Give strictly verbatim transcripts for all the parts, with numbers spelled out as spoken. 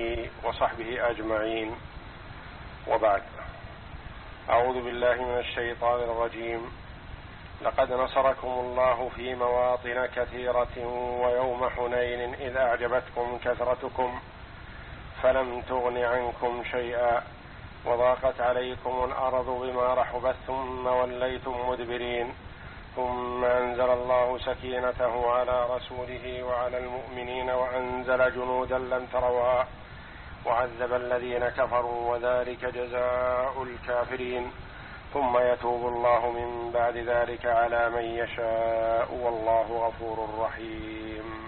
آله وصحبه أجمعين، وبعد. أعوذ بالله من الشيطان الرجيم. لقد نصركم الله في مواطن كثيرة ويوم حنين إذ أعجبتكم كثرتكم فلم تغن عنكم شيئا وضاقت عليكم الأرض بما رحبت ثم وليتم مدبرين ثم أنزل الله سكينته على رسوله وعلى المؤمنين وأنزل جنودا لم تروها وعذب الذين كفروا وذلك جزاء الكافرين ثم يتوب الله من بعد ذلك على من يشاء والله غفور رحيم.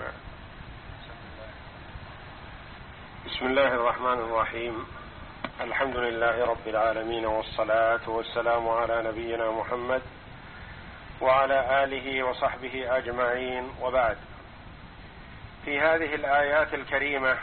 بسم الله الرحمن الرحيم. الحمد لله رب العالمين، والصلاة والسلام على نبينا محمد وعلى آله وصحبه أجمعين، وبعد. في هذه الآيات الكريمة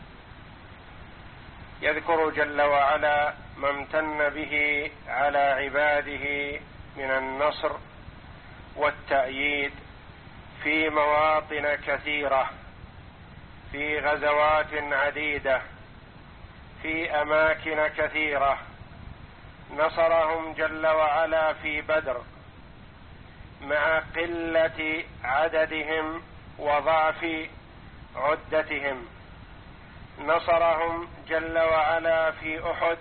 يذكر جل وعلا ما امتن به على عباده من النصر والتأييد في مواطن كثيرة، في غزوات عديدة، في أماكن كثيرة. نصرهم جل وعلا في بدر مع قلة عددهم وضعف عدتهم، نصرهم جل وعلا في أحد،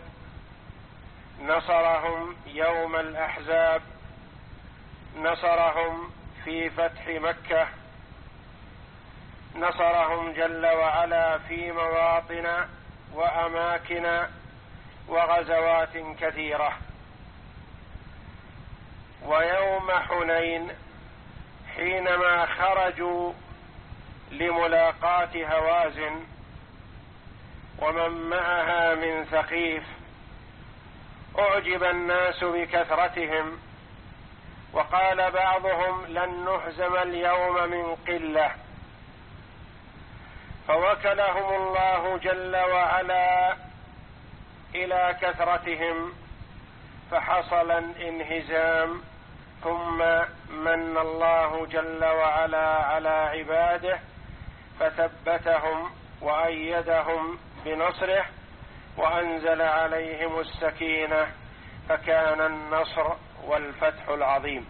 نصرهم يوم الأحزاب، نصرهم في فتح مكة، نصرهم جل وعلا في مواطن وأماكن وغزوات كثيرة. ويوم حنين حينما خرجوا لملاقاة هوازن ومن معها من ثقيف أعجب الناس بكثرتهم، وقال بعضهم لن نهزم اليوم من قلة، فوكلهم الله جل وعلا إلى كثرتهم فحصل الانهزام، ثم من الله جل وعلا على عباده فثبتهم وأيدهم بنصره وأنزل عليهم السكينة، فكان النصر والفتح العظيم.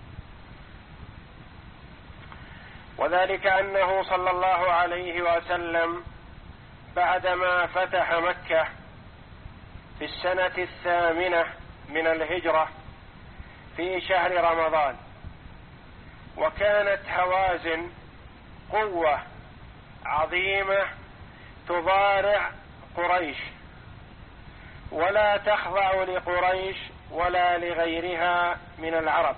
وذلك أنه صلى الله عليه وسلم بعدما فتح مكة في السنة الثامنة من الهجرة في شهر رمضان، وكانت هوازن قوة عظيمة تضارع قريش ولا تخضع لقريش ولا لغيرها من العرب.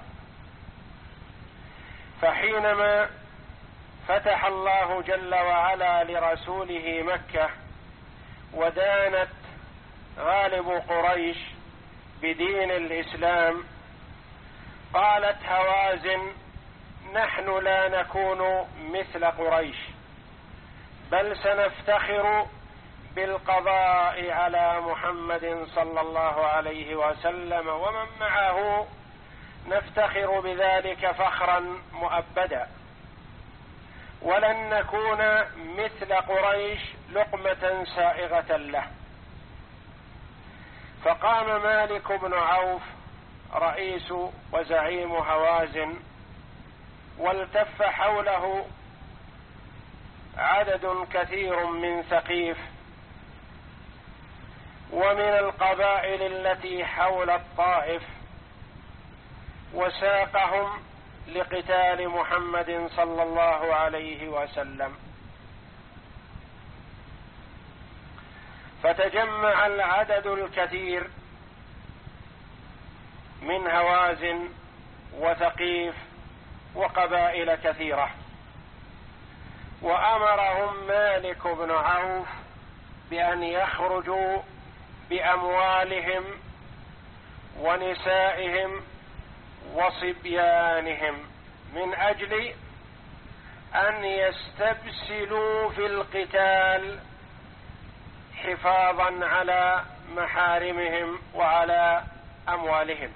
فحينما فتح الله جل وعلا لرسوله مكة ودانت غالب قريش بدين الإسلام، قالت هوازن نحن لا نكون مثل قريش، بل سنفتخر بالقضاء على محمد صلى الله عليه وسلم ومن معه، نفتخر بذلك فخرا مؤبدا، ولن نكون مثل قريش لقمة سائغة له. فقام مالك بن عوف رئيس وزعيم هوازن، والتف حوله عدد كثير من ثقيف ومن القبائل التي حول الطائف، وساقهم لقتال محمد صلى الله عليه وسلم. فتجمع العدد الكثير من هوازن وثقيف وقبائل كثيرة، وأمرهم مالك بن عوف بأن يخرجوا بأموالهم ونسائهم وصبيانهم من أجل أن يستبسلوا في القتال حفاظا على محارمهم وعلى أموالهم.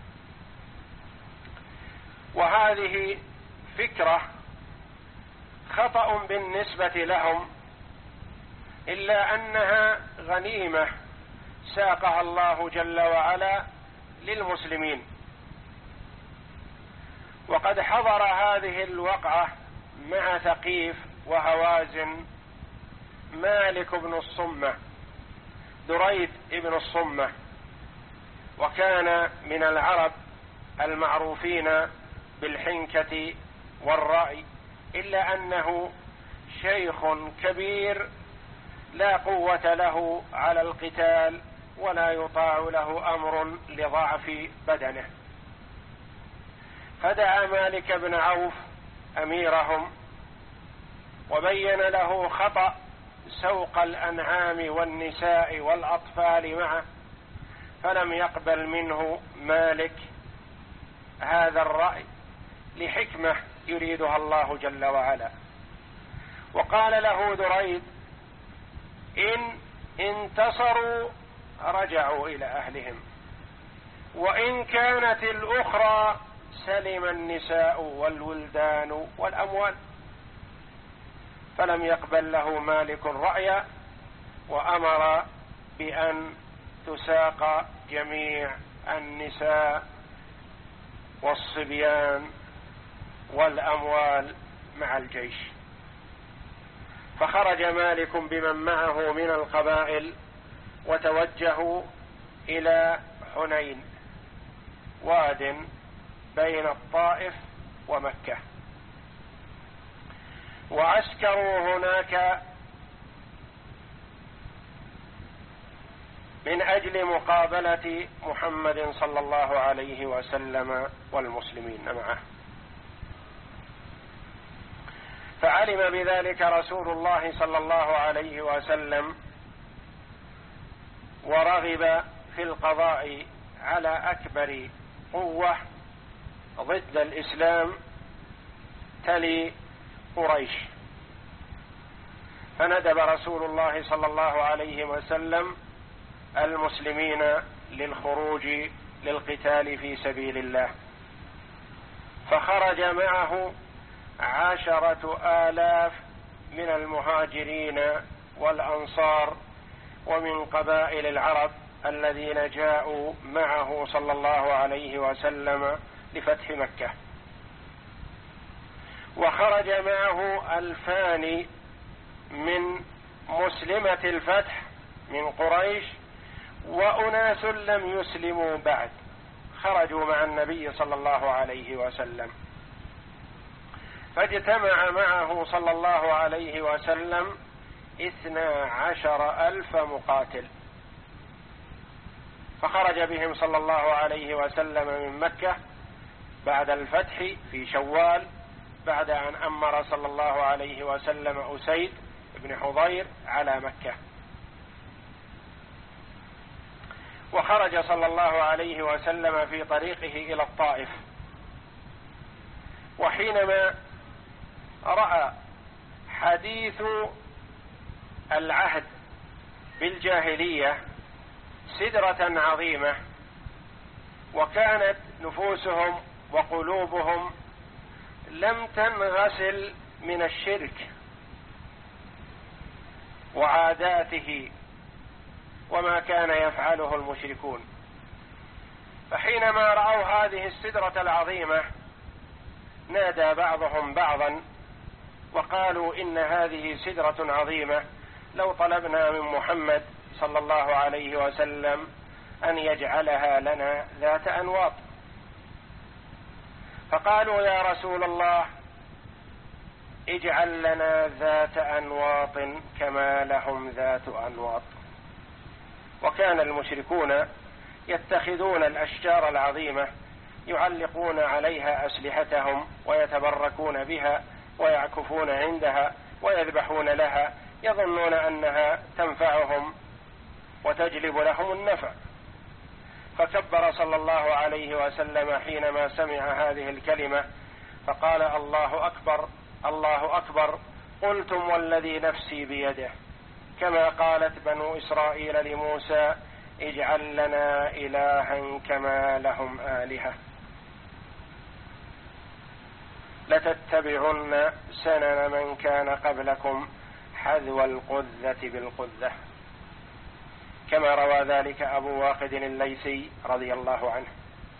وهذه فكرة خطأ بالنسبة لهم، إلا أنها غنيمة ساقها الله جل وعلا للمسلمين. وقد حضر هذه الوقعة مع ثقيف وهوازن مالك بن الصمة دريد بن الصمة، وكان من العرب المعروفين بالحنكة والرأي، إلا أنه شيخ كبير لا قوة له على القتال ولا يطاع له أمر لضعف بدنه. فدعا مالك بن عوف أميرهم وبين له خطأ سوق الأنعام والنساء والأطفال معه، فلم يقبل منه مالك هذا الرأي لحكمة يريدها الله جل وعلا. وقال له دريد: إن انتصروا رجعوا إلى أهلهم، وإن كانت الأخرى سلم النساء والولدان والأموال. فلم يقبل له مالك رأيا، وأمر بأن تساق جميع النساء والصبيان والأموال مع الجيش. فخرج مالك بمن معه من القبائل وتوجهوا إلى حنين، واد بين الطائف ومكة، وعسكروا هناك من أجل مقابلة محمد صلى الله عليه وسلم والمسلمين معه. فعلم بذلك رسول الله صلى الله عليه وسلم، ورغب في القضاء على أكبر قوة ضد الإسلام تلي قريش. فندب رسول الله صلى الله عليه وسلم المسلمين للخروج للقتال في سبيل الله، فخرج معه عشرة آلاف من المهاجرين والأنصار ومن قبائل العرب الذين جاءوا معه صلى الله عليه وسلم لفتح مكة. وخرج معه ألفان من مسلمة الفتح من قريش، وأناس لم يسلموا بعد خرجوا مع النبي صلى الله عليه وسلم. فاجتمع معه صلى الله عليه وسلم اثنا عشر ألف مقاتل، فخرج بهم صلى الله عليه وسلم من مكة بعد الفتح في شوال، بعد أن أمر صلى الله عليه وسلم أسيد بن حضير على مكة. وخرج صلى الله عليه وسلم في طريقه إلى الطائف، وحينما رأى حديث العهد بالجاهلية سدرة عظيمة، وكانت نفوسهم وقلوبهم لم تنغسل من الشرك وعاداته وما كان يفعله المشركون. فحينما رأوا هذه السدرة العظيمة نادى بعضهم بعضا وقالوا: إن هذه سدرة عظيمة، لو طلبنا من محمد صلى الله عليه وسلم أن يجعلها لنا ذات أنواط. فقالوا: يا رسول الله، اجعل لنا ذات أنواط كما لهم ذات أنواط. وكان المشركون يتخذون الأشجار العظيمة يعلقون عليها أسلحتهم ويتبركون بها ويعكفون عندها ويذبحون لها، يظنون أنها تنفعهم وتجلب لهم النفع. فكبر صلى الله عليه وسلم حينما سمع هذه الكلمة فقال: الله أكبر الله أكبر، قلتم والذي نفسي بيده، كما قالت بنو إسرائيل لموسى: اجعل لنا إلها كما لهم آلهة. لتتبعن سنن من كان قبلكم حذو القذة بالقذة، كما روى ذلك أبو واقد الليثي رضي الله عنه.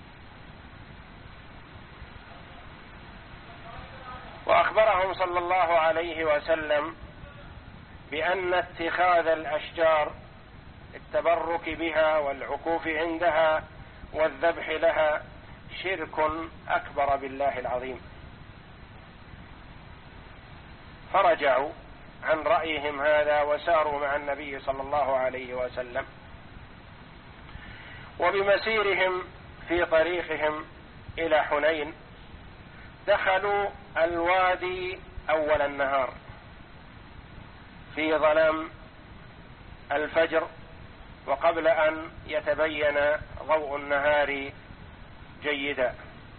وأخبرهم صلى الله عليه وسلم بأن اتخاذ الأشجار التبرك بها والعكوف عندها والذبح لها شرك أكبر بالله العظيم، فرجعوا عن رأيهم هذا وساروا مع النبي صلى الله عليه وسلم. وبمسيرهم في طريقهم إلى حنين دخلوا الوادي أول النهار في ظلام الفجر وقبل أن يتبين ضوء النهار جيدا،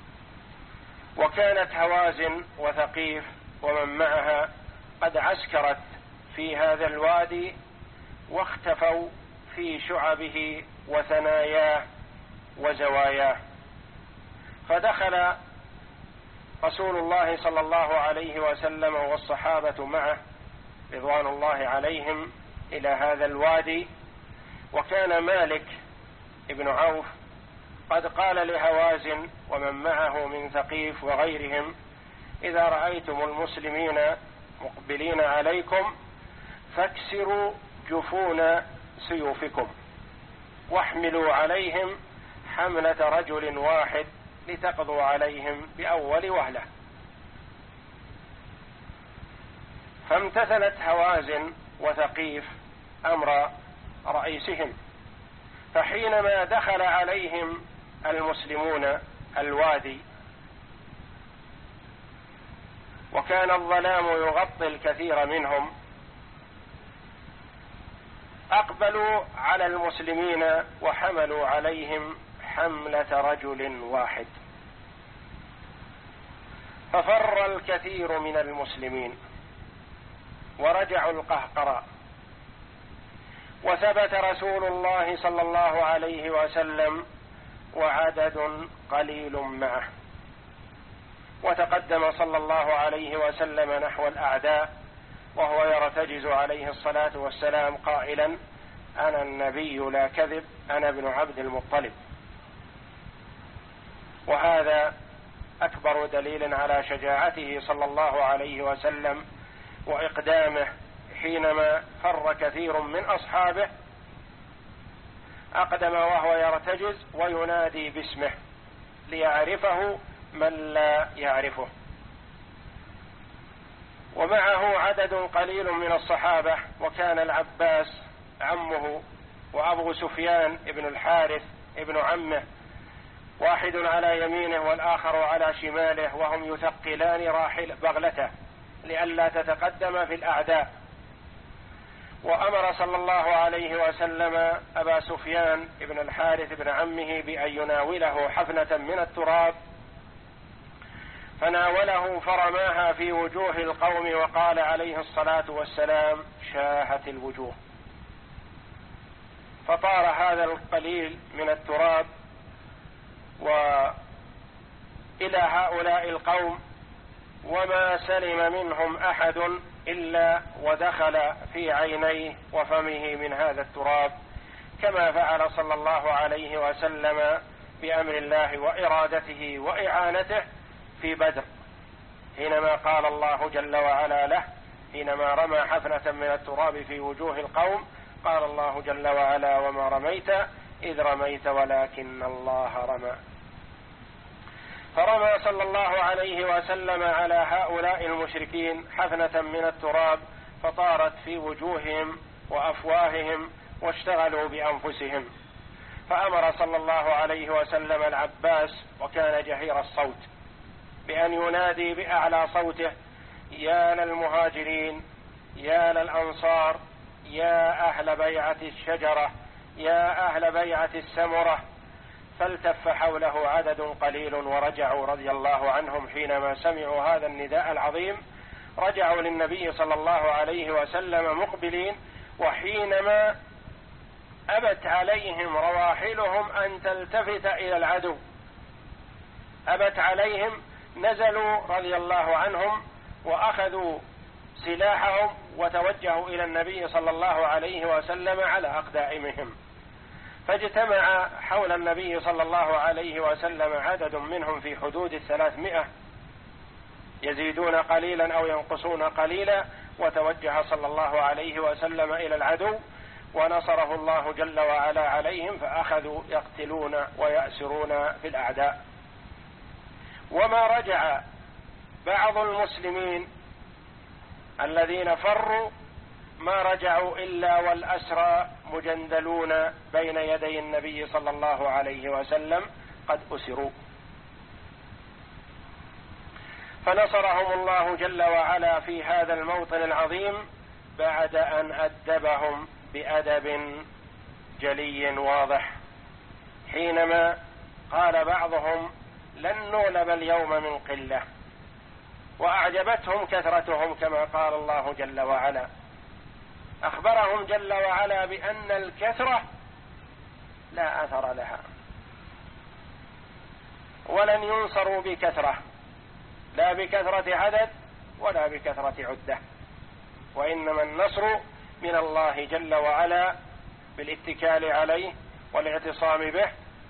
وكانت هوازن وثقيف ومن معها قد عسكرت في هذا الوادي واختفوا في شعبه وثناياه وزواياه. فدخل رسول الله صلى الله عليه وسلم والصحابة معه رضوان الله عليهم إلى هذا الوادي، وكان مالك ابن عوف قد قال لهوازن ومن معه من ثقيف وغيرهم: إذا رأيتم المسلمين مقبلين عليكم فاكسروا جفون سيوفكم واحملوا عليهم حملة رجل واحد لتقضوا عليهم بأول وهلة. فامتثلت هوازن وثقيف أمر رئيسهم، فحينما دخل عليهم المسلمون الوادي وكان الظلام يغطي الكثير منهم، أقبلوا على المسلمين وحملوا عليهم حملة رجل واحد، ففر الكثير من المسلمين ورجعوا القهقراء، وثبت رسول الله صلى الله عليه وسلم وعدد قليل معه، وتقدم صلى الله عليه وسلم نحو الأعداء وهو يرتجز عليه الصلاة والسلام قائلا: أنا النبي لا كذب، أنا ابن عبد المطلب. وهذا أكبر دليل على شجاعته صلى الله عليه وسلم وإقدامه حينما فر كثير من أصحابه، أقدم وهو يرتجز وينادي باسمه ليعرفه من لا يعرفه. ومعه عدد قليل من الصحابة، وكان العباس عمه وأبو سفيان ابن الحارث ابن عمه، واحد على يمينه والآخر على شماله، وهم يثقلان راحل بغلته لئلا تتقدم في الأعداء. وأمر صلى الله عليه وسلم أبا سفيان ابن الحارث ابن عمه بأن يناوله حفنة من التراب، فناوله فرماها في وجوه القوم وقال عليه الصلاة والسلام: شاهت الوجوه. فطار هذا القليل من التراب وإلى هؤلاء القوم، وما سلم منهم أحد إلا ودخل في عينيه وفمه من هذا التراب، كما فعل صلى الله عليه وسلم بأمر الله وإرادته وإعانته في بدر، حينما قال الله جل وعلا له حينما رمى حفنة من التراب في وجوه القوم، قال الله جل وعلا: وما رميت إذ رميت ولكن الله رمى. فرمى صلى الله عليه وسلم على هؤلاء المشركين حفنة من التراب فطارت في وجوههم وأفواههم واشتغلوا بأنفسهم. فأمر صلى الله عليه وسلم العباس، وكان جهير الصوت، بأن ينادي بأعلى صوته: يا للمهاجرين، يا للأنصار، يا أهل بيعة الشجرة، يا أهل بيعة السمرة. فالتف حوله عدد قليل ورجعوا رضي الله عنهم حينما سمعوا هذا النداء العظيم، رجعوا للنبي صلى الله عليه وسلم مقبلين. وحينما أبت عليهم رواحلهم أن تلتفت إلى العدو، أبت عليهم نزلوا رضي الله عنهم وأخذوا سلاحهم وتوجهوا إلى النبي صلى الله عليه وسلم على أقدامهم، فاجتمع حول النبي صلى الله عليه وسلم عدد منهم في حدود الثلاثمائة، يزيدون قليلا أو ينقصون قليلا، وتوجه صلى الله عليه وسلم إلى العدو ونصره الله جل وعلا عليهم، فأخذوا يقتلون ويأسرون في الأعداء. وما رجع بعض المسلمين الذين فروا ما رجعوا إلا والأسرى مجندلون بين يدي النبي صلى الله عليه وسلم قد أسروا، فنصرهم الله جل وعلا في هذا الموطن العظيم بعد أن أدبهم بأدب جلي واضح، حينما قال بعضهم لن نغلب اليوم من قلة، وأعجبتهم كثرتهم كما قال الله جل وعلا، أخبرهم جل وعلا بأن الكثرة لا أثر لها، ولن ينصروا بكثرة، لا بكثرة عدد ولا بكثرة عدة، وإنما النصر من الله جل وعلا بالاتكال عليه والاعتصام به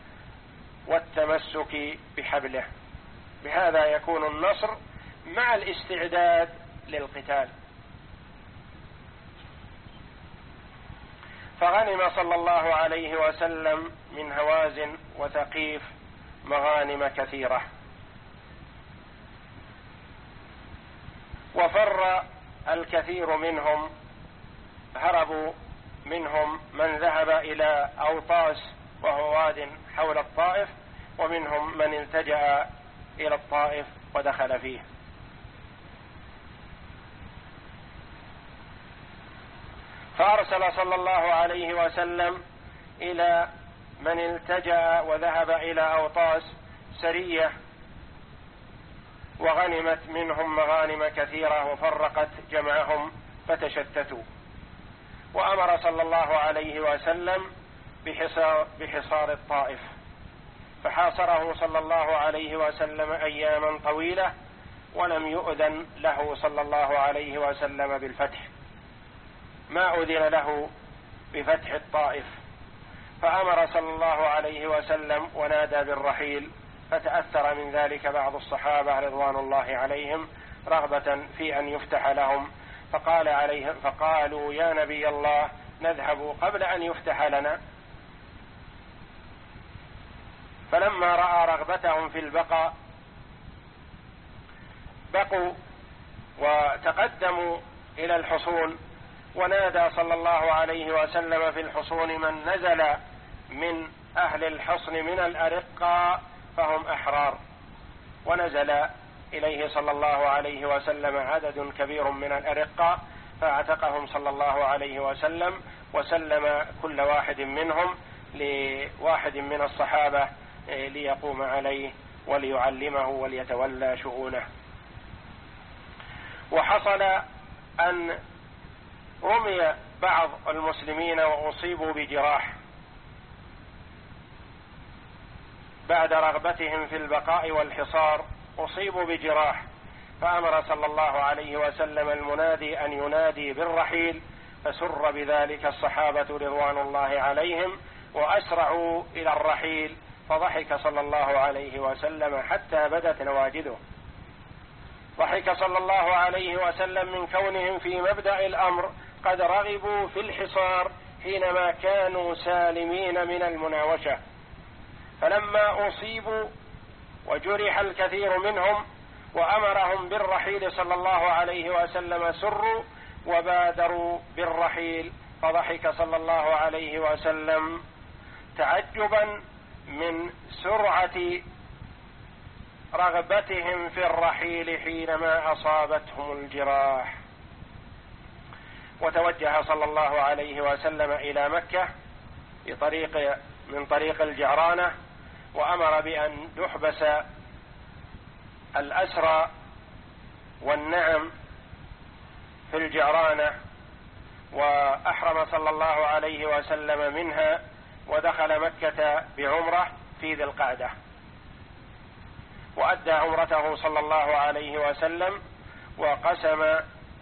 والتمسك بحبله، بهذا يكون النصر مع الاستعداد للقتال. فغنم صلى الله عليه وسلم من هوازن وثقيف مغانم كثيرة، وفر الكثير منهم، هربوا منهم من ذهب إلى أوطاس وهو واد حول الطائف، ومنهم من التجأ إلى الطائف ودخل فيه. فأرسل صلى الله عليه وسلم إلى من التجأ وذهب إلى أوطاس سرية، وغنمت منهم مغانم كثيرة وفرقت جمعهم فتشتتوا، وأمر صلى الله عليه وسلم بحصار, بحصار الطائف، فحاصره صلى الله عليه وسلم أياما طويلة، ولم يؤذن له صلى الله عليه وسلم بالفتح، ما أذن له بفتح الطائف، فأمر صلى الله عليه وسلم ونادى بالرحيل، فتأثر من ذلك بعض الصحابة رضوان الله عليهم رغبة في أن يفتح لهم، فقال عليهم فقالوا يا نبي الله نذهب قبل أن يفتح لنا. فلما رأى رغبتهم في البقاء بقوا وتقدموا إلى الحصون، ونادى صلى الله عليه وسلم في الحصون من نزل من أهل الحصن من الأرقاء فهم أحرار، ونزل إليه صلى الله عليه وسلم عدد كبير من الأرقاء، فاعتقهم صلى الله عليه وسلم، وسلم كل واحد منهم لواحد من الصحابة ليقوم عليه وليعلمه وليتولى شؤونه. وحصل أن رمي بعض المسلمين وأصيبوا بجراح بعد رغبتهم في البقاء والحصار، أصيبوا بجراح، فأمر صلى الله عليه وسلم المنادي أن ينادي بالرحيل، فسر بذلك الصحابة رضوان الله عليهم وأسرعوا إلى الرحيل، فضحك صلى الله عليه وسلم حتى بدت نواجذه. ضحك صلى الله عليه وسلم من كونهم في مبدأ الأمر قد رغبوا في الحصار حينما كانوا سالمين من المناوشة، فلما أصيبوا وجرح الكثير منهم وأمرهم بالرحيل صلى الله عليه وسلم سروا وبادروا بالرحيل، فضحك صلى الله عليه وسلم تعجبا من سرعة رغبتهم في الرحيل حينما أصابتهم الجراح. وتوجه صلى الله عليه وسلم إلى مكة بطريق من طريق الجعرانة، وأمر بأن يحبس الأسرى والنعم في الجعرانة، وأحرم صلى الله عليه وسلم منها، ودخل مكة بعمرة في ذي القعدة. وأدى عمرته صلى الله عليه وسلم، وقسم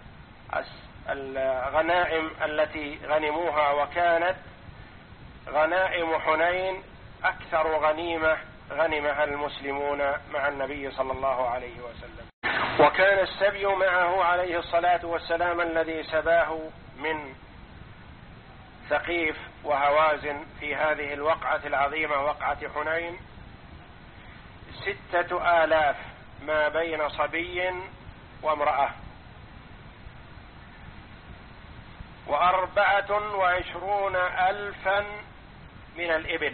الغنائم التي غنموها، وكانت غنائم حنين أكثر غنيمة غنمها المسلمون مع النبي صلى الله عليه وسلم. وكان السبي معه عليه الصلاة والسلام الذي سباه من ثقيف وهوازن في هذه الوقعة العظيمة وقعة حنين ستة آلاف ما بين صبي وامرأة، وأربعة وعشرون ألفا من الإبل،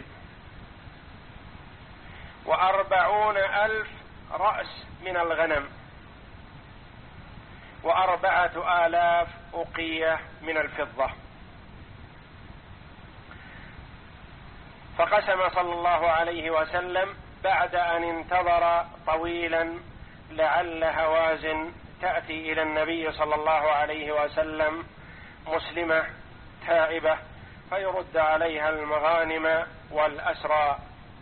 وأربعون ألف رأس من الغنم، وأربعة آلاف أقية من الفضة. فقسم صلى الله عليه وسلم بعد أن انتظر طويلا لعل هوازن تأتي إلى النبي صلى الله عليه وسلم مسلمة تائبة فيرد عليها المغانم والأسرى،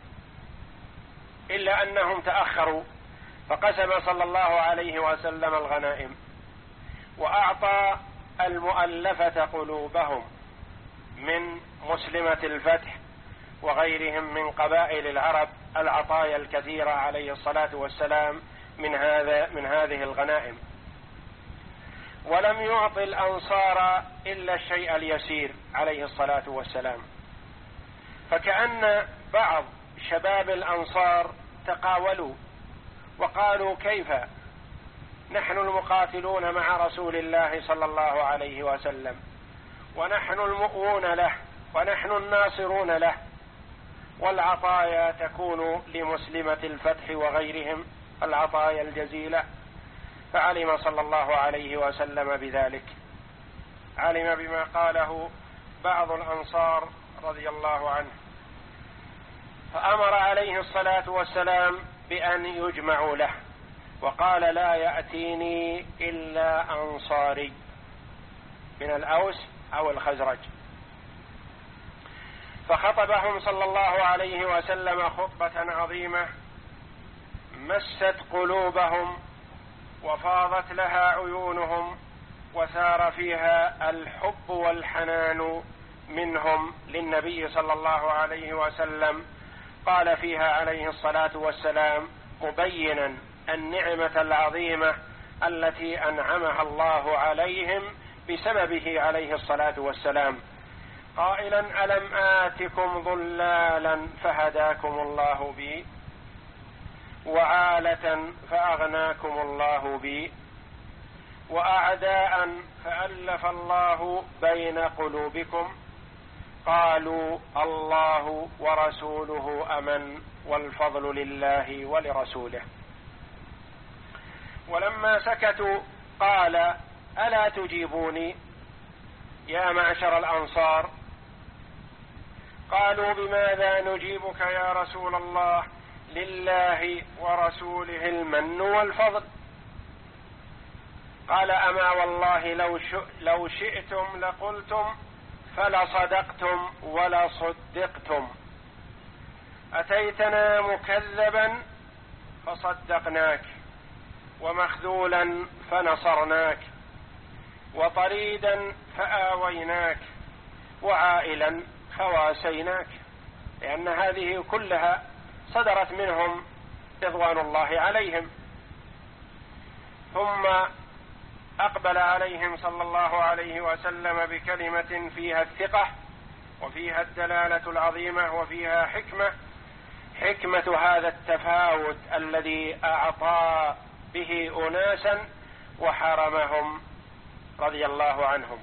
إلا أنهم تأخروا، فقسم صلى الله عليه وسلم الغنائم، وأعطى المؤلفة قلوبهم من مسلمة الفتح وغيرهم من قبائل العرب العطايا الكثيرة عليه الصلاة والسلام من هذا من هذه الغنائم. ولم يعطي الأنصار إلا الشيء اليسير عليه الصلاة والسلام، فكأن بعض شباب الأنصار تقاولوا وقالوا: كيف نحن المقاتلون مع رسول الله صلى الله عليه وسلم، ونحن المؤوون له، ونحن الناصرون له، والعطايا تكون لمسلمة الفتح وغيرهم العطايا الجزيلة. فعلم صلى الله عليه وسلم بذلك، علم بما قاله بعض الأنصار رضي الله عنه، فأمر عليه الصلاة والسلام بأن يجمعوا له، وقال: لا يأتيني إلا أنصاري من الأوس أو الخزرج. فخطبهم صلى الله عليه وسلم خطبة عظيمة مست قلوبهم وفاضت لها عيونهم، وسار فيها الحب والحنان منهم للنبي صلى الله عليه وسلم. قال فيها عليه الصلاة والسلام مبينا النعمة العظيمة التي أنعمها الله عليهم بسببه عليه الصلاة والسلام، قائلا: ألم آتكم ضلالا فهداكم الله بي، وعالة فأغناكم الله بي، وأعداء فألف الله بين قلوبكم، قالوا: الله ورسوله أمن، والفضل لله ولرسوله. ولما سكتوا قال: ألا تجيبوني يا معشر الأنصار؟ قالوا: بماذا نجيبك يا رسول الله؟ لله ورسوله المن والفضل. قال: أما والله لو, لو شئتم لقلتم فلصدقتم ولصدقتم، أتيتنا مكذبا فصدقناك، ومخذولا فنصرناك، وطريدا فآويناك، وعائلا فواسيناك، لأن هذه كلها صدرت منهم رضوان الله عليهم. ثم أقبل عليهم صلى الله عليه وسلم بكلمة فيها الثقة وفيها الدلالة العظيمة وفيها حكمة، حكمة هذا التفاوت الذي أعطى به أناسا وحرمهم رضي الله عنهم.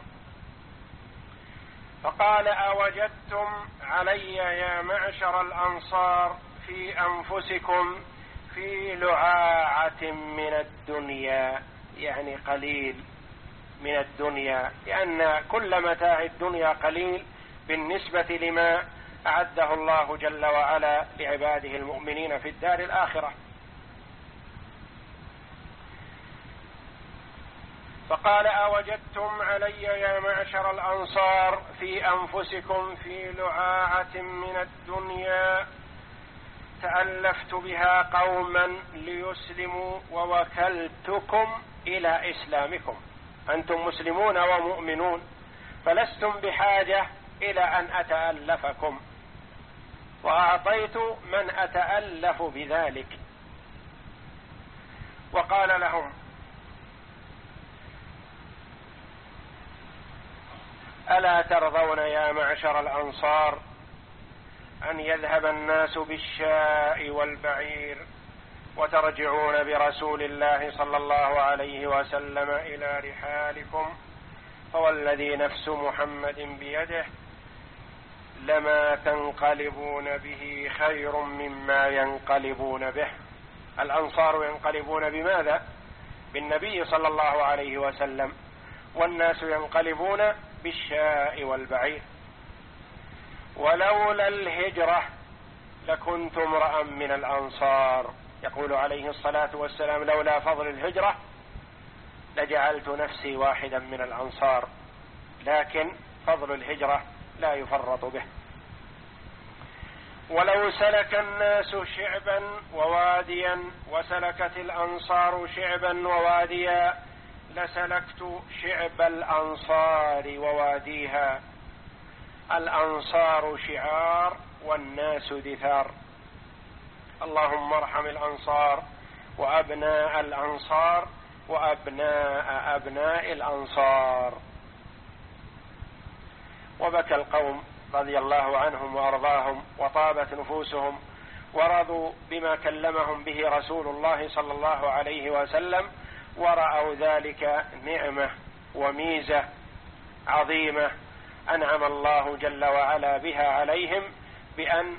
فقال: أوجدتم علي يا معشر الأنصار في أنفسكم في لعاعة من الدنيا، يعني قليل من الدنيا، لأن كل متاع الدنيا قليل بالنسبة لما أعده الله جل وعلا لعباده المؤمنين في الدار الآخرة. فقال: أوجدتم علي يا معشر الأنصار في أنفسكم في لعاعة من الدنيا تألفت بها قوما ليسلموا ووكلتكم إلى إسلامكم. أنتم مسلمون ومؤمنون فلستم بحاجة إلى أن أتألفكم، وأعطيت من أتألف بذلك. وقال لهم: ألا ترضون يا معشر الأنصار أن يذهب الناس بالشاء والبعير وترجعون برسول الله صلى الله عليه وسلم إلى رحالكم؟ فوالذي نفس محمد بيده لما تنقلبون به خير مما ينقلبون به. الأنصار ينقلبون بماذا؟ بالنبي صلى الله عليه وسلم، والناس ينقلبون بالشاء والبعير. ولولا الهجرة لكنت امرأ من الأنصار. يقول عليه الصلاة والسلام: لولا فضل الهجرة لجعلت نفسي واحدا من الأنصار، لكن فضل الهجرة لا يفرط به. ولو سلك الناس شعبا وواديا وسلكت الأنصار شعبا وواديا لسلكت شعب الأنصار وواديها. الأنصار شعار والناس دثار. اللهم ارحم الأنصار وأبناء الأنصار وأبناء أبناء الأنصار. وبكى القوم رضي الله عنهم وأرضاهم وطابت نفوسهم، ورضوا بما كلمهم به رسول الله صلى الله عليه وسلم، ورأوا ذلك نعمة وميزة عظيمة أنعم الله جل وعلا بها عليهم، بأن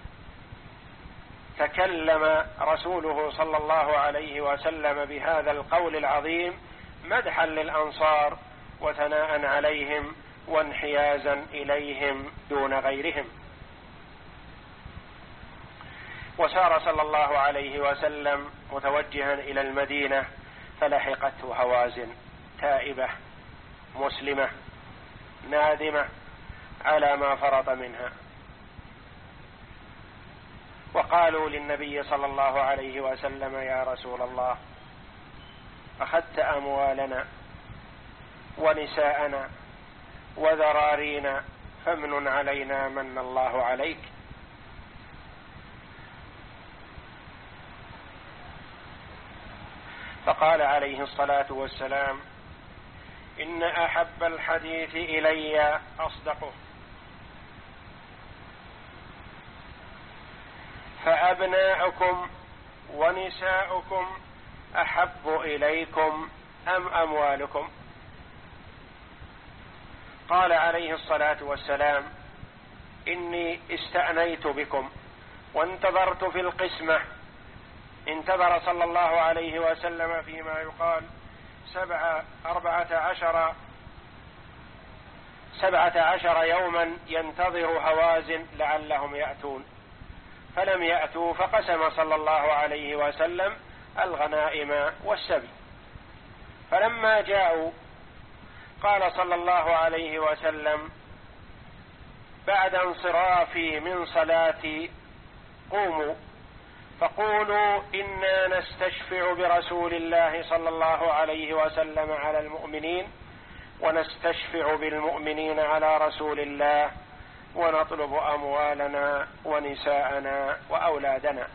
تكلم رسوله صلى الله عليه وسلم بهذا القول العظيم مدحا للأنصار وثناء عليهم وانحيازا إليهم دون غيرهم. وسار صلى الله عليه وسلم متوجها إلى المدينة، فلحقته هوازن تائبة مسلمة نادمة على ما فرط منها، وقالوا للنبي صلى الله عليه وسلم: يا رسول الله، أخذت أموالنا ونساءنا وذرارينا فمن علينا من الله عليك. فقال عليه الصلاة والسلام: إن أحب الحديث إلي أصدقه، فأبناؤكم ونساؤكم أحب إليكم أم أموالكم؟ قال عليه الصلاة والسلام: إني استأنيت بكم وانتظرت في القسمة. انتظر صلى الله عليه وسلم فيما يقال سبعة أربعة عشر سبعة عشر يوما ينتظر هوازن لعلهم يأتون، فلم يأتوا، فقسم صلى الله عليه وسلم الغنائم والسبي. فلما جاءوا قال صلى الله عليه وسلم بعد انصرافي من صلاتي: قوموا فقولوا إنا نستشفع برسول الله صلى الله عليه وسلم على المؤمنين، ونستشفع بالمؤمنين على رسول الله، ونطلب أموالنا ونساءنا وأولادنا.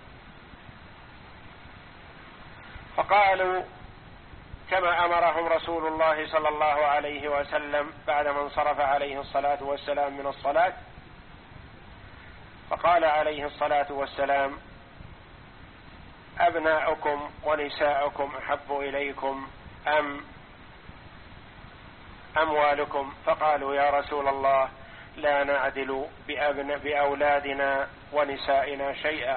فقالوا كما أمرهم رسول الله صلى الله عليه وسلم بعدما انصرف عليه الصلاة والسلام من الصلاة. فقال عليه الصلاة والسلام: أبناؤكم ونساؤكم أحب إليكم أم أموالكم؟ فقالوا: يا رسول الله، لا نعدل بأبن بأولادنا ونسائنا شيئا.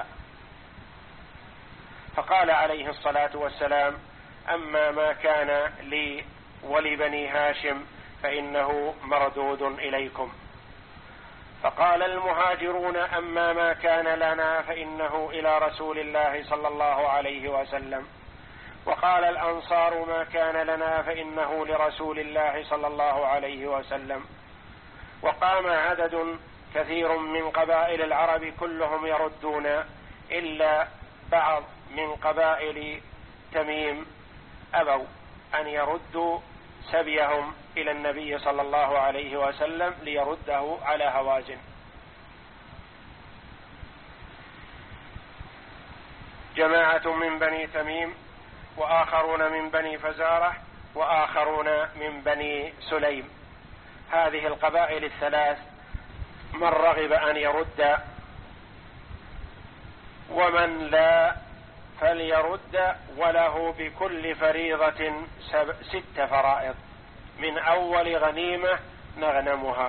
فقال عليه الصلاة والسلام: أما ما كان لي ولبني هاشم فإنه مردود إليكم. فقال المهاجرون: أما ما كان لنا فإنه إلى رسول الله صلى الله عليه وسلم. وقال الأنصار: ما كان لنا فإنه لرسول الله صلى الله عليه وسلم. وقام عدد كثير من قبائل العرب كلهم يردون إلا بعض من قبائل تميم أبوا أن يردوا سبيهم إلى النبي صلى الله عليه وسلم ليرده على هوازن. جماعة من بني تميم، وآخرون من بني فزارة، وآخرون من بني سليم. هذه القبائل الثلاث من رغب أن يرد ومن لا فليرد، وله بكل فريضة ست فرائض من أول غنيمة نغنمها.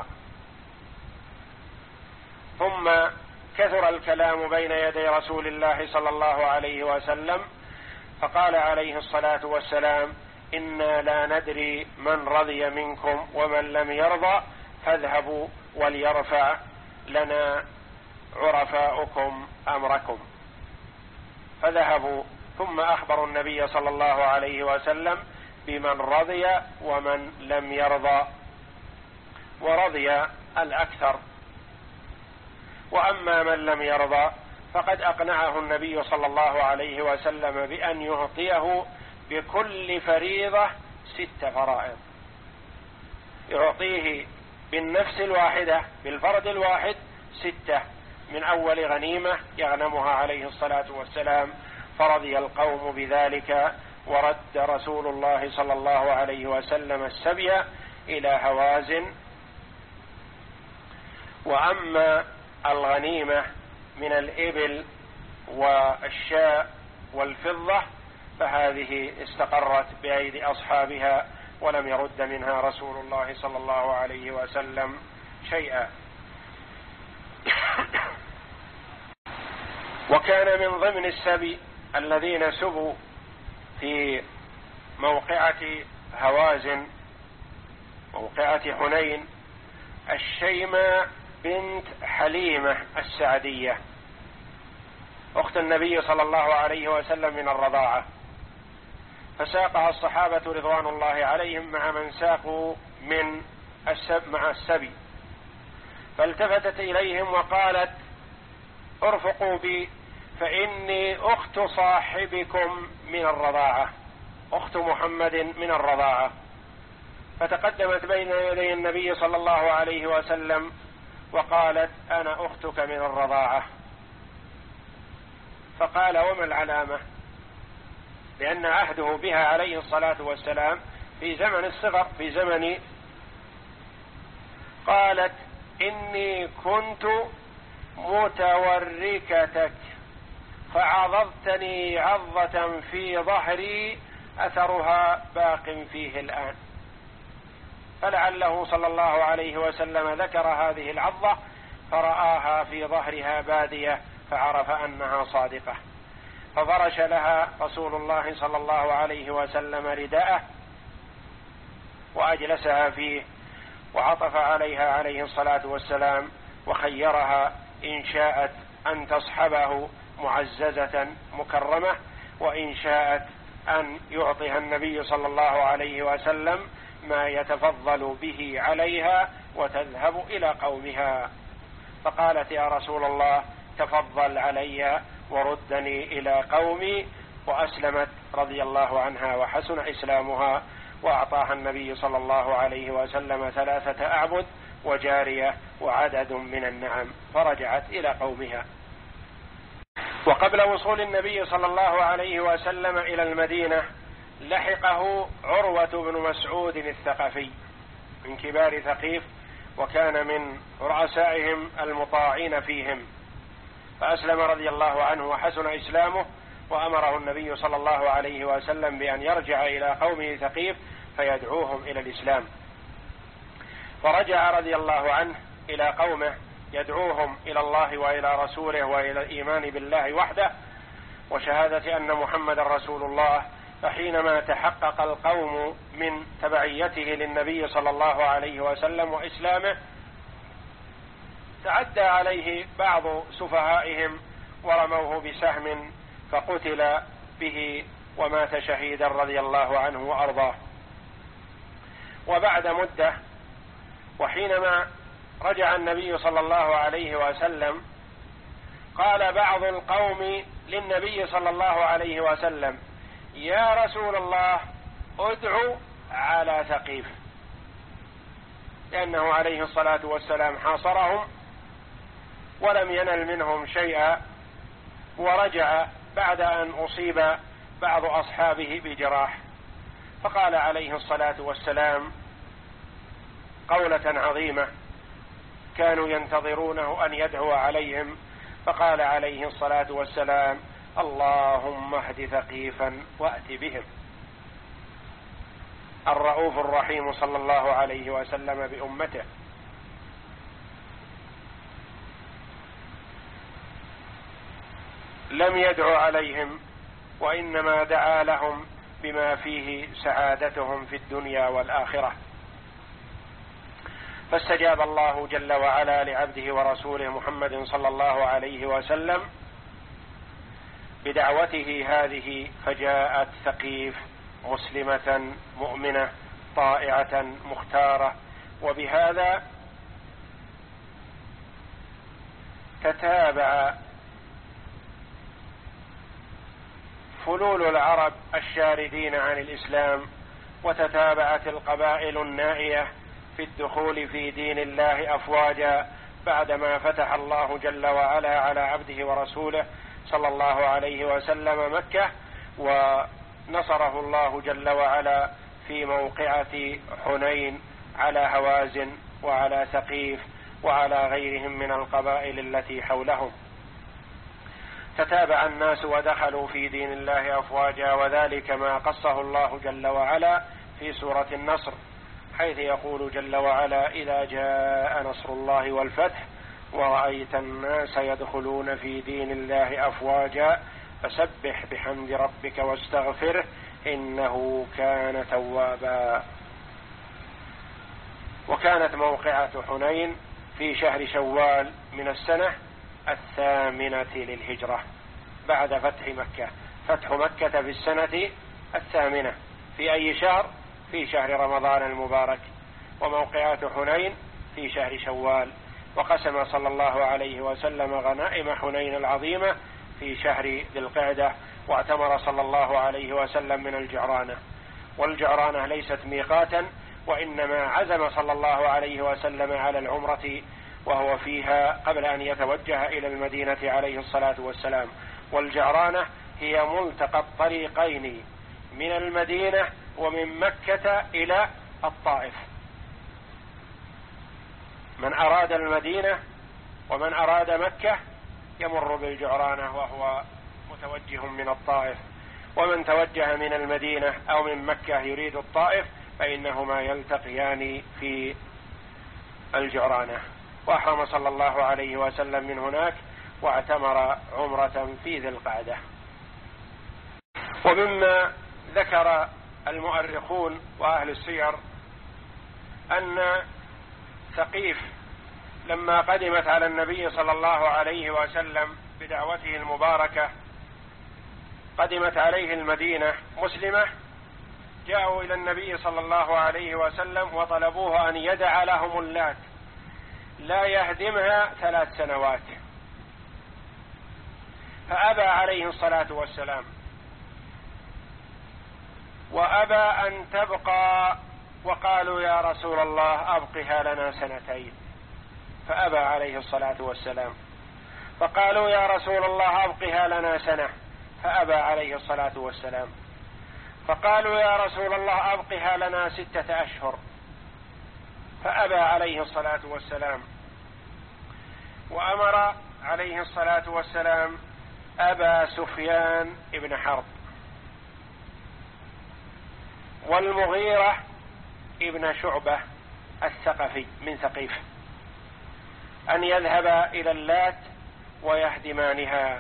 ثم كثر الكلام بين يدي رسول الله صلى الله عليه وسلم، فقال عليه الصلاة والسلام: إنا لا ندري من رضي منكم ومن لم يرضى، فاذهبوا وليرفع لنا عرفاؤكم أمركم. فذهبوا، ثم أخبروا النبي صلى الله عليه وسلم بمن رضي ومن لم يرضى، ورضي الأكثر. وأما من لم يرضى فقد أقنعه النبي صلى الله عليه وسلم بأن يعطيه بكل فريضة ست فرائض، يعطيه بالنفس الواحدة بالفرد الواحد ستة من أول غنيمة يغنمها عليه الصلاة والسلام. فرضي القوم بذلك، ورد رسول الله صلى الله عليه وسلم السبي إلى هوازن. وأما الغنيمة من الإبل والشاء والفضة فهذه استقرت بأيدي أصحابها، ولم يرد منها رسول الله صلى الله عليه وسلم شيئا. وكان من ضمن السبي الذين سبوا في موقعة هوازن، موقعة حنين، الشيماء بنت حليمة السعدية، أخت النبي صلى الله عليه وسلم من الرضاعة، فساقها الصحابة رضوان الله عليهم مع من ساقوا من السب مع السبي، فالتفتت إليهم وقالت: ارفقوا بي فإني أخت صاحبكم من الرضاعة، أخت محمد من الرضاعة. فتقدمت بين يدي النبي صلى الله عليه وسلم وقالت: أنا أختك من الرضاعة. فقال: وما العلامة؟ لأن عهده بها عليه الصلاة والسلام في زمن الصغر، في زمن. قالت: إني كنت متوركتك فعضضتني عضة في ظهري أثرها باق فيه الآن. فلعله صلى الله عليه وسلم ذكر هذه العضة فرآها في ظهرها بادية فعرف أنها صادقة، ففرش لها رسول الله صلى الله عليه وسلم رداءه وأجلسها فيه، وعطف عليها عليه الصلاة والسلام وخيرها إن شاءت أن تصحبه معززة مكرمة، وإن شاءت أن يعطيها النبي صلى الله عليه وسلم ما يتفضل به عليها وتذهب إلى قومها. فقالت: يا رسول الله تفضل علي وردني إلى قومي. وأسلمت رضي الله عنها وحسن إسلامها، وأعطاها النبي صلى الله عليه وسلم ثلاثة أعبد وجارية وعدد من النعم، فرجعت إلى قومها. وقبل وصول النبي صلى الله عليه وسلم إلى المدينة لحقه عروة بن مسعود الثقفي من كبار ثقيف، وكان من رؤسائهم المطاعين فيهم، فأسلم رضي الله عنه وحسن إسلامه، وأمره النبي صلى الله عليه وسلم بأن يرجع إلى قومه ثقيف فيدعوهم إلى الإسلام. فرجع رضي الله عنه إلى قومه يدعوهم إلى الله وإلى رسوله وإلى الإيمان بالله وحده وشهادة أن محمد رسول الله. فحينما تحقق القوم من تبعيته للنبي صلى الله عليه وسلم وإسلامه تعدى عليه بعض سفهائهم ورموه بسهم فقتل به ومات شهيدا رضي الله عنه وأرضاه. وبعد مدة، وحينما رجع النبي صلى الله عليه وسلم قال بعض القوم للنبي صلى الله عليه وسلم: يا رسول الله ادعو على ثقيف، لأنه عليه الصلاة والسلام حاصرهم ولم ينل منهم شيئا، ورجع بعد أن أصيب بعض أصحابه بجراح. فقال عليه الصلاة والسلام قولة عظيمة كانوا ينتظرونه أن يدعو عليهم، فقال عليه الصلاة والسلام: اللهم اهد ثقيفا وأت بهم. الرؤوف الرحيم صلى الله عليه وسلم بأمته. لم يدعو عليهم، وإنما دعا لهم بما فيه سعادتهم في الدنيا والآخرة. فاستجاب الله جل وعلا لعبده ورسوله محمد صلى الله عليه وسلم بدعوته هذه، فجاءت ثقيف مسلمة مؤمنة طائعة مختارة. وبهذا تتابع فلول العرب الشاردين عن الإسلام، وتتابعت القبائل النائية في الدخول في دين الله أفواجا بعدما فتح الله جل وعلا على عبده ورسوله صلى الله عليه وسلم مكة، ونصره الله جل وعلا في موقعة حنين على هوازن وعلى ثقيف وعلى غيرهم من القبائل التي حولهم. تتابع الناس ودخلوا في دين الله أفواجا، وذلك ما قصه الله جل وعلا في سورة النصر، حيث يقول جل وعلا: إذا جاء نصر الله والفتح ورأيت الناس يدخلون في دين الله أفواجا فسبح بحمد ربك واستغفره إنه كان توابا. وكانت موقعة حنين في شهر شوال من السنة الثامنة للهجرة بعد فتح مكة. فتح مكة في السنة الثامنة في أي شهر؟ في شهر رمضان المبارك. وموقعة حنين في شهر شوال. وقسم صلى الله عليه وسلم غنائم حنين العظيمة في شهر ذي القعدة، واعتمر صلى الله عليه وسلم من الجعرانة. والجعرانة ليست ميقاتا، وإنما عزم صلى الله عليه وسلم على العمرة وهو فيها قبل أن يتوجه إلى المدينة عليه الصلاة والسلام. والجعرانة هي ملتقى الطريقين من المدينة ومن مكة إلى الطائف. من أراد المدينة ومن أراد مكة يمر بالجعرانة وهو متوجه من الطائف، ومن توجه من المدينة أو من مكة يريد الطائف فإنهما يلتقيان في الجعرانة. وأحرم صلى الله عليه وسلم من هناك واعتمر عمرة في ذي القعدة. ومما ذكر المؤرخون وأهل السير أن ثقيف لما قدمت على النبي صلى الله عليه وسلم بدعوته المباركة، قدمت عليه المدينة مسلمة، جاءوا إلى النبي صلى الله عليه وسلم وطلبوه أن يدع لهم اللات لا يهدمها ثلاث سنوات، فأبى عليه الصلاة والسلام، وأبى أن تبقى، وقالوا يا رسول الله أبقها لنا سنتين، فأبى عليه الصلاة والسلام. فقالوا يا رسول الله أبقها لنا سنة، فأبى عليه الصلاة والسلام. فقالوا يا رسول الله أبقها لنا ستة أشهر، فأبى عليه الصلاة والسلام. وأمر عليه الصلاة والسلام أبا سفيان ابن حرب والمغيرة ابن شعبة الثقفي من ثقيف أن يذهبا إلى اللات ويهدمانها.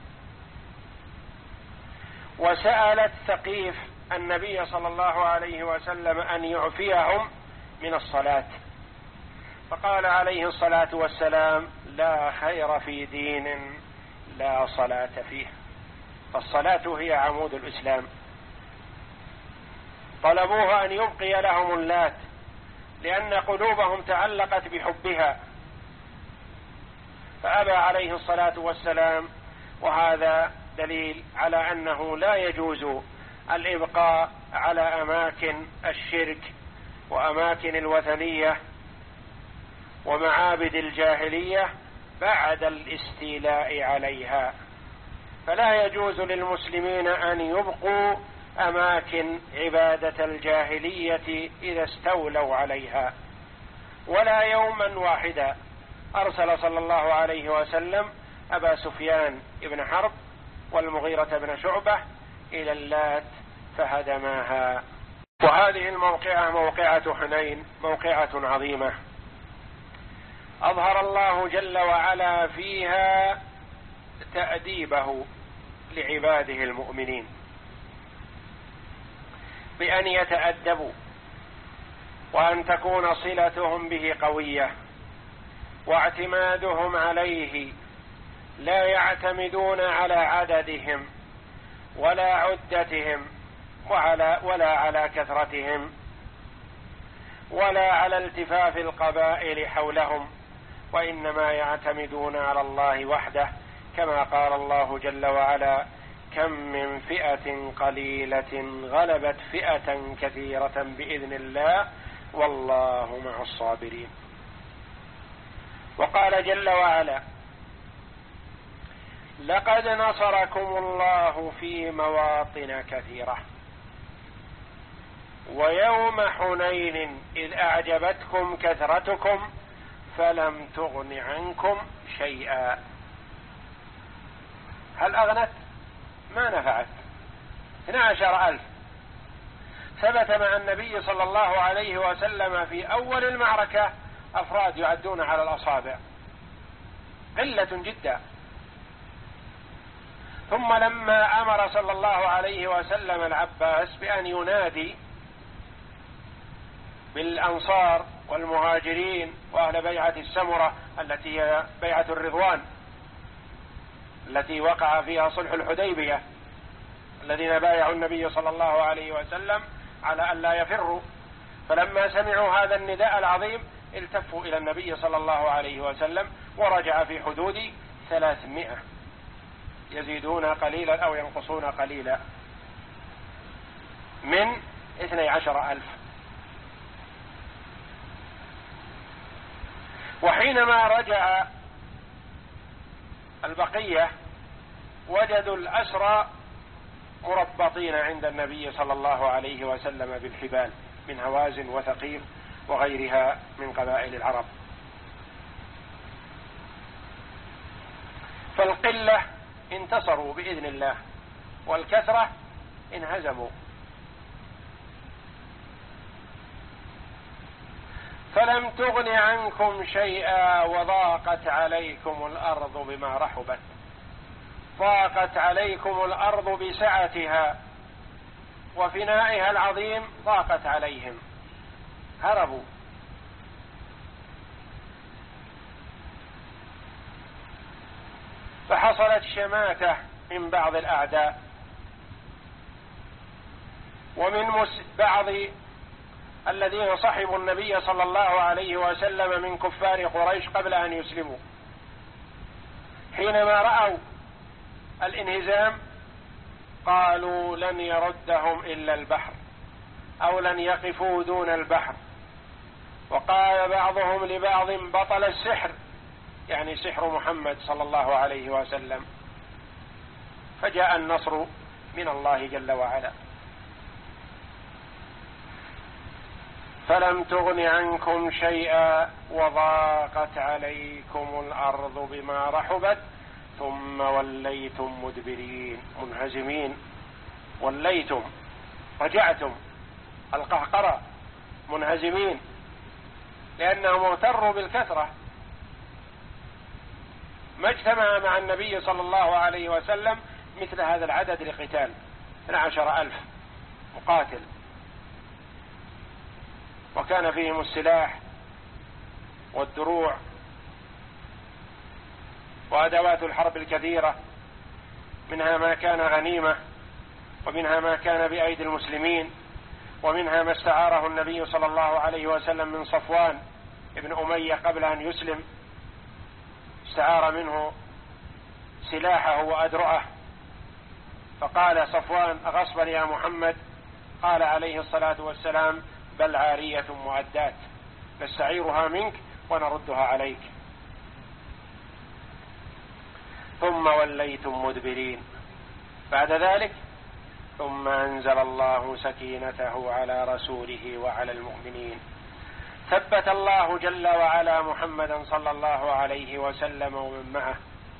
وسألت ثقيف النبي صلى الله عليه وسلم أن يعفيهم من الصلاة، فقال عليه الصلاة والسلام لا خير في دين لا صلاة فيه. فالصلاة هي عمود الإسلام. طلبوه أن يبقي لهم اللات لأن قلوبهم تعلقت بحبها، فأبى عليه الصلاة والسلام، وهذا دليل على أنه لا يجوز الإبقاء على أماكن الشرك وأماكن الوثنية ومعابد الجاهلية بعد الاستيلاء عليها. فلا يجوز للمسلمين أن يبقوا أماكن عبادة الجاهلية إذا استولوا عليها، ولا يوما واحدا. أرسل صلى الله عليه وسلم أبا سفيان بن حرب والمغيرة بن شعبة إلى اللات فهدماها. وهذه الموقعة موقعة حنين موقعة عظيمة أظهر الله جل وعلا فيها تأديبه لعباده المؤمنين بأن يتأدبوا، وأن تكون صلتهم به قوية، واعتمادهم عليه، لا يعتمدون على عددهم ولا عدتهم وعلى ولا على كثرتهم ولا على التفاف القبائل حولهم، وإنما يعتمدون على الله وحده، كما قال الله جل وعلا: كم من فئة قليلة غلبت فئة كثيرة بإذن الله والله مع الصابرين. وقال جل وعلا: لقد نصركم الله في مواطن كثيرة ويوم حنين إذ أعجبتكم كثرتكم فلم تغن عنكم شيئا. هل أغنت؟ ما نفعت. اثنا عشر ألف ثبت مع النبي صلى الله عليه وسلم في أول المعركة أفراد يعدون على الأصابع، قلة جدا. ثم لما أمر صلى الله عليه وسلم العباس بأن ينادي بالأنصار والمهاجرين وأهل بيعة السمرة التي هي بيعة الرضوان التي وقع فيها صلح الحديبية، الذين بايعوا النبي صلى الله عليه وسلم على أن لا يفروا، فلما سمعوا هذا النداء العظيم التفوا إلى النبي صلى الله عليه وسلم ورجع في حدود ثلاثمائة، يزيدون قليلا أو ينقصون قليلا من اثني عشر ألف. وحينما رجع البقية وجدوا الأسرى مربطين عند النبي صلى الله عليه وسلم بالحبال من هوازن وثقيف وغيرها من قبائل العرب. فالقلة انتصروا بإذن الله، والكثرة انهزموا. فلم تغن عنكم شيئا وضاقت عليكم الأرض بما رحبت. ضاقت عليكم الأرض بسعتها وفنائها العظيم، ضاقت عليهم، هربوا. فحصلت شماتة من بعض الأعداء ومن بعض الذين صحبوا النبي صلى الله عليه وسلم من كفار قريش قبل أن يسلموا، حينما رأوا الانهزام قالوا لن يردهم إلا البحر أو لن يقفوا دون البحر. وقال بعضهم لبعض بطل السحر، يعني سحر محمد صلى الله عليه وسلم. فجاء النصر من الله جل وعلا. فلم تغن عنكم شيئا وضاقت عليكم الأرض بما رحبت ثم وليتم مدبرين منهزمين. وليتم، رجعتم، القهقرة، منهزمين، لأنهم اغتروا بالكثرة. ما اجتمع مع النبي صلى الله عليه وسلم مثل هذا العدد لقتال، اثنا عشر ألف مقاتل، وكان فيهم السلاح والدروع وأدوات الحرب الكثيرة، منها ما كان غنيمة، ومنها ما كان بأيدي المسلمين، ومنها ما استعاره النبي صلى الله عليه وسلم من صفوان ابن أمية قبل أن يسلم، استعار منه سلاحه وأدرعه، فقال صفوان: غصبا يا محمد؟ قال عليه الصلاة والسلام: بل عارية مؤدات، نستعيرها منك ونردها عليك. ثم وليتم مدبرين. بعد ذلك ثم أنزل الله سكينته على رسوله وعلى المؤمنين، ثبت الله جل وعلا محمدا صلى الله عليه وسلم ومن معه،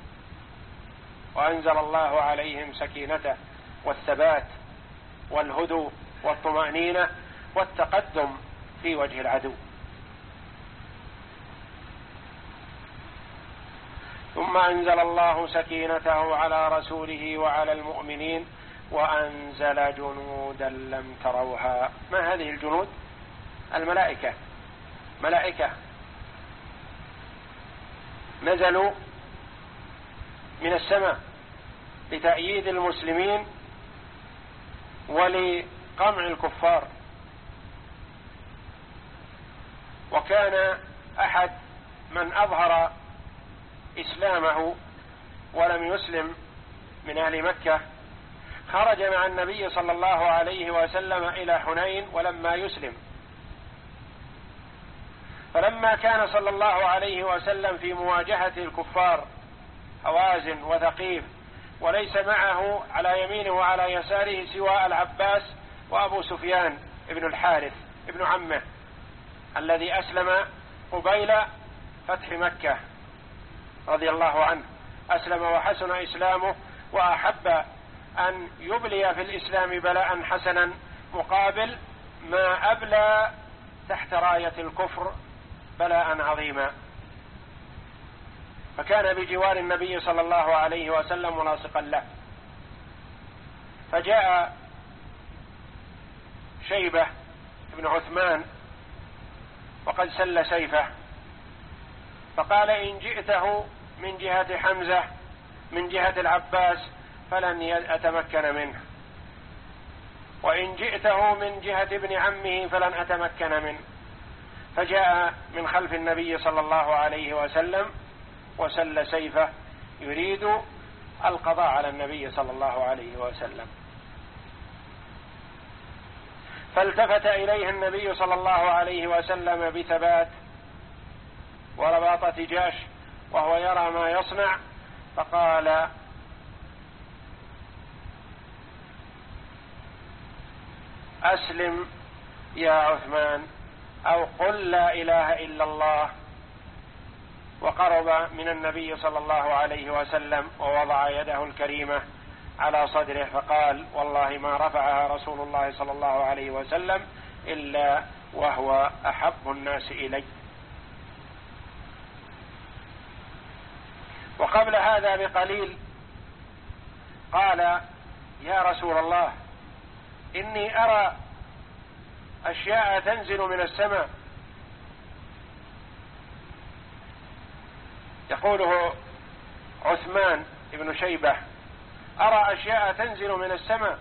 وأنزل الله عليهم سكينته والثبات والهدوء والطمأنينة والتقدم في وجه العدو. ثم أنزل الله سكينته على رسوله وعلى المؤمنين وأنزل جنودا لم تروها. ما هذه الجنود؟ الملائكة، ملائكة نزلوا من السماء لتأييد المسلمين ولقمع الكفار. وكان أحد من أظهر إسلامه ولم يسلم من أهل مكة خرج مع النبي صلى الله عليه وسلم إلى حنين ولما يسلم، فلما كان صلى الله عليه وسلم في مواجهة الكفار هوازن وثقيف وليس معه على يمينه وعلى يساره سوى العباس وأبو سفيان ابن الحارث ابن عمه الذي أسلم قبيل فتح مكة رضي الله عنه، أسلم وحسن إسلامه وأحب أن يبلي في الإسلام بلاء حسنا مقابل ما أبلى تحت راية الكفر بلاء عظيما، فكان بجوار النبي صلى الله عليه وسلم ملاصقا له. فجاء شيبة بن عثمان وقد سل سيفه، فقال: إن جئته من جهة حمزة من جهة العباس فلن أتمكن منه، وإن جئته من جهة ابن عمه فلن أتمكن منه. فجاء من خلف النبي صلى الله عليه وسلم وسل سيفه يريد القضاء على النبي صلى الله عليه وسلم، فالتفت إليه النبي صلى الله عليه وسلم بثبات ورباطة جاش وهو يرى ما يصنع، فقال: أسلم يا عثمان أو قل لا إله إلا الله. وقرب من النبي صلى الله عليه وسلم ووضع يده الكريمة على صدره فقال: والله ما رفعها رسول الله صلى الله عليه وسلم إلا وهو أحب الناس إلي. وقبل هذا بقليل قال: يا رسول الله إني أرى أشياء تنزل من السماء. يقوله عثمان بن شيبة: أرى أشياء تنزل من السماء.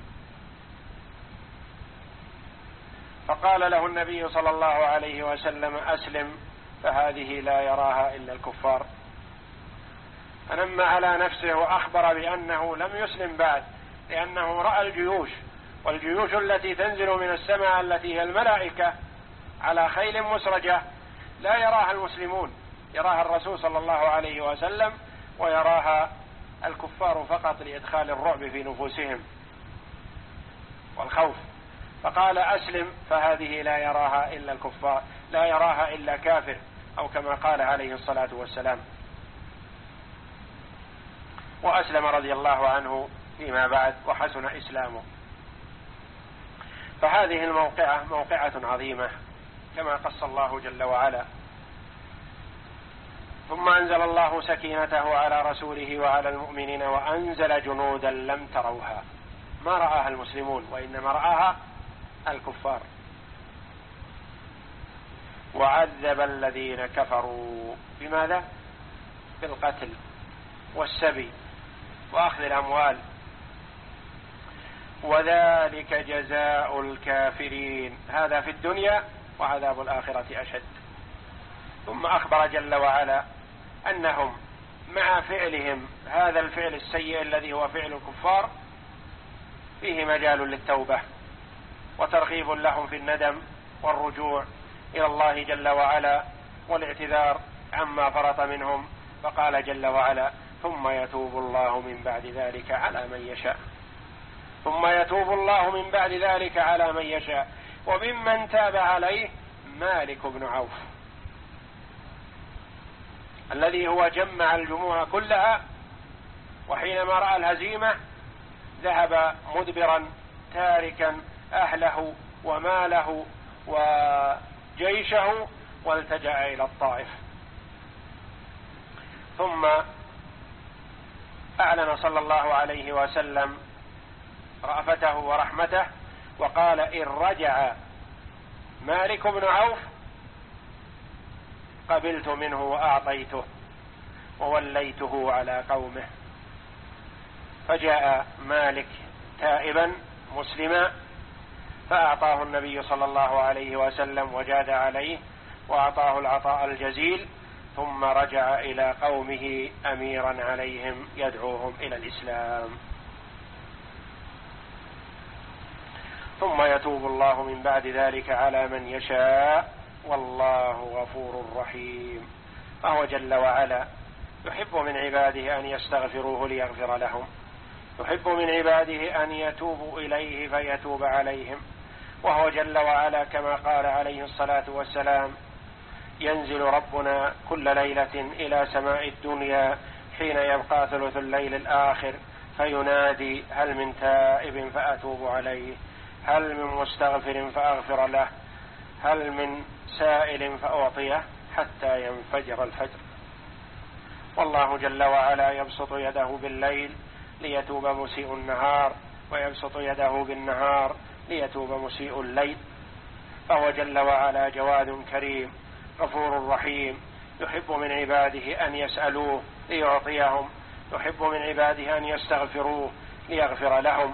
فقال له النبي صلى الله عليه وسلم: أسلم فهذه لا يراها إلا الكفار. فنم على نفسه وأخبر بأنه لم يسلم بعد، لأنه رأى الجيوش، والجيوش التي تنزل من السماء التي هي الملائكة على خيل مسرجة لا يراها المسلمون، يراها الرسول صلى الله عليه وسلم ويراها الكفار فقط لإدخال الرعب في نفوسهم والخوف. فقال: أسلم فهذه لا يراها إلا الكفار، لا يراها إلا كافر، أو كما قال عليه الصلاة والسلام. وأسلم رضي الله عنه فيما بعد وحسن إسلامه. فهذه الموقعة موقعة عظيمة كما قص الله جل وعلا. ثم أنزل الله سكينته على رسوله وعلى المؤمنين وأنزل جنودا لم تروها، ما رآها المسلمون وإنما رآها الكفار. وعذب الذين كفروا بماذا؟ بالقتل والسبي وأخذ الأموال، وذلك جزاء الكافرين، هذا في الدنيا وعذاب الآخرة أشد. ثم أخبر جل وعلا أنهم مع فعلهم هذا الفعل السيء الذي هو فعل الكفار فيه مجال للتوبة وترغيب لهم في الندم والرجوع إلى الله جل وعلا والاعتذار عما فرط منهم. فقال جل وعلا: ثم يتوب الله من بعد ذلك على من يشاء. ثم يتوب الله من بعد ذلك على من يشاء. وممن تاب عليه مالك بن عوف الذي هو جمع الجموع كلها، وحينما رأى الهزيمة ذهب مدبرا تاركا أهله وماله وجيشه والتجأ إلى الطائف. ثم أعلن صلى الله عليه وسلم رأفته ورحمته وقال: إن رجع مالك بن عوف قبلت منه وأعطيته ووليته على قومه. فجاء مالك تائبا مسلما فأعطاه النبي صلى الله عليه وسلم وجاد عليه وأعطاه العطاء الجزيل، ثم رجع إلى قومه أميرا عليهم يدعوهم إلى الإسلام. ثم يتوب الله من بعد ذلك على من يشاء والله غفور رحيم. فهو جل وعلا يحب من عباده أن يستغفروه ليغفر لهم، يحب من عباده أن يتوبوا إليه فيتوب عليهم. وهو جل وعلا كما قال عليه الصلاة والسلام: ينزل ربنا كل ليلة إلى سماء الدنيا حين يبقى ثلث الليل الآخر فينادي: هل من تائب فأتوب عليه، هل من مستغفر فأغفر له، هل من سائل فأعطيه، حتى ينفجر الفجر. والله جل وعلا يبسط يده بالليل ليتوب مسيء النهار، ويبسط يده بالنهار ليتوب مسيء الليل. فهو جل وعلا جواد كريم غفور رحيم، يحب من عباده أن يسألوه ليعطيهم، يحب من عباده أن يستغفروه ليغفر لهم.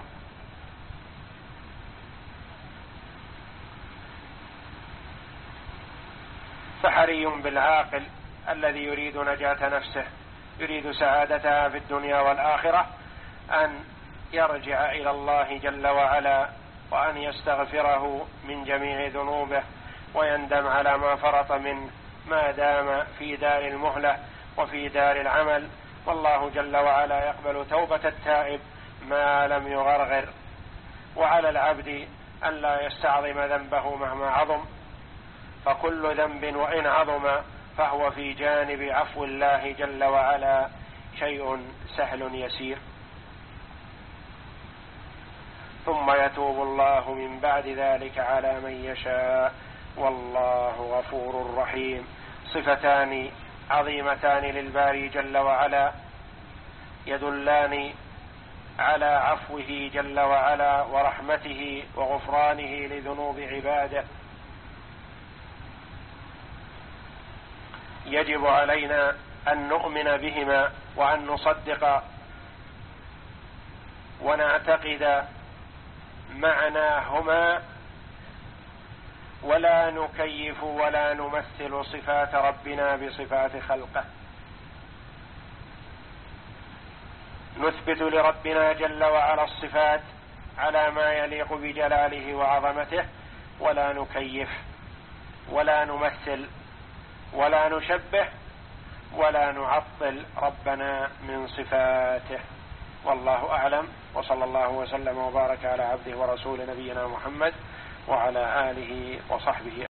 فحري بالعاقل الذي يريد نجاة نفسه، يريد سعادتها في الدنيا والآخرة، أن يرجع إلى الله جل وعلا وأن يستغفره من جميع ذنوبه ويندم على ما فرط منه ما دام في دار المهلة وفي دار العمل. والله جل وعلا يقبل توبة التائب ما لم يغرغر. وعلى العبد أن لا يستعظم ذنبه مهما عظم، فكل ذنب وإن عظم فهو في جانب عفو الله جل وعلا شيء سهل يسير. ثم يتوب الله من بعد ذلك على من يشاء والله غفور رحيم. صفتان عظيمتان للباري جل وعلا يدلان على عفوه جل وعلا ورحمته وغفرانه لذنوب عباده. يجب علينا أن نؤمن بهما وأن نصدق ونعتقد معناهما، ولا نكيف ولا نمثل صفات ربنا بصفات خلقه. نثبت لربنا جل وعلا الصفات على ما يليق بجلاله وعظمته، ولا نكيف ولا نمثل ولا نشبه ولا نعطل ربنا من صفاته. والله أعلم، وصلى الله وسلم وبارك على عبده ورسول نبينا محمد وعلى آله وصحبه.